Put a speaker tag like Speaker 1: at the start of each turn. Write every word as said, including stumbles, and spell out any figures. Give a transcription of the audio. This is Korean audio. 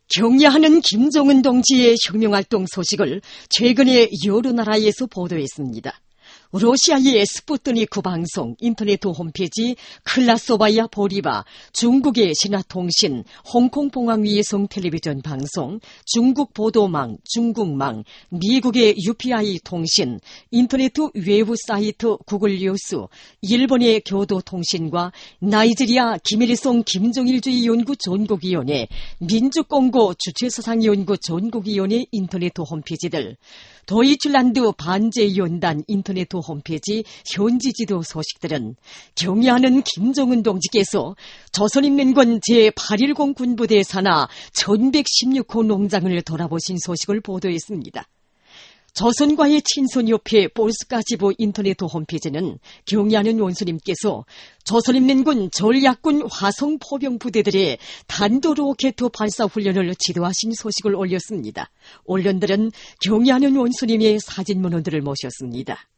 Speaker 1: 경례하는 김정은 동지의 혁명활동 소식을 최근에 여러 나라에서 보도했습니다. 러시아의 스푸트니크 방송, 인터넷 홈페이지 클라소바야 보리바, 중국의 신화통신, 홍콩봉황위성 텔레비전 방송, 중국 보도망, 중국망, 미국의 유피아이 통신, 인터넷 웨브 사이트 구글 뉴스, 일본의 교도통신과 나이지리아 김일성 김정일주의 연구 전국위원회, 민주공고 주최사상연구 전국위원회 인터넷 홈페이지들, 도이틀란드 반제연단 인터넷 홈페이지 현지 지도 소식들은 경례하는 김정은 동지께서 조선인민군 제팔백십 군부대 산하 천백십육 호 농장을 돌아보신 소식을 보도했습니다. 조선과의 친선협회 볼스카지부 인터넷 홈페이지는 경례하는 원수님께서 조선인민군 전략군 화성포병부대들의 단도로켓 발사훈련을 지도하신 소식을 올렸습니다. 언론들은 경례하는 원수님의 사진 문헌들을 모셨습니다.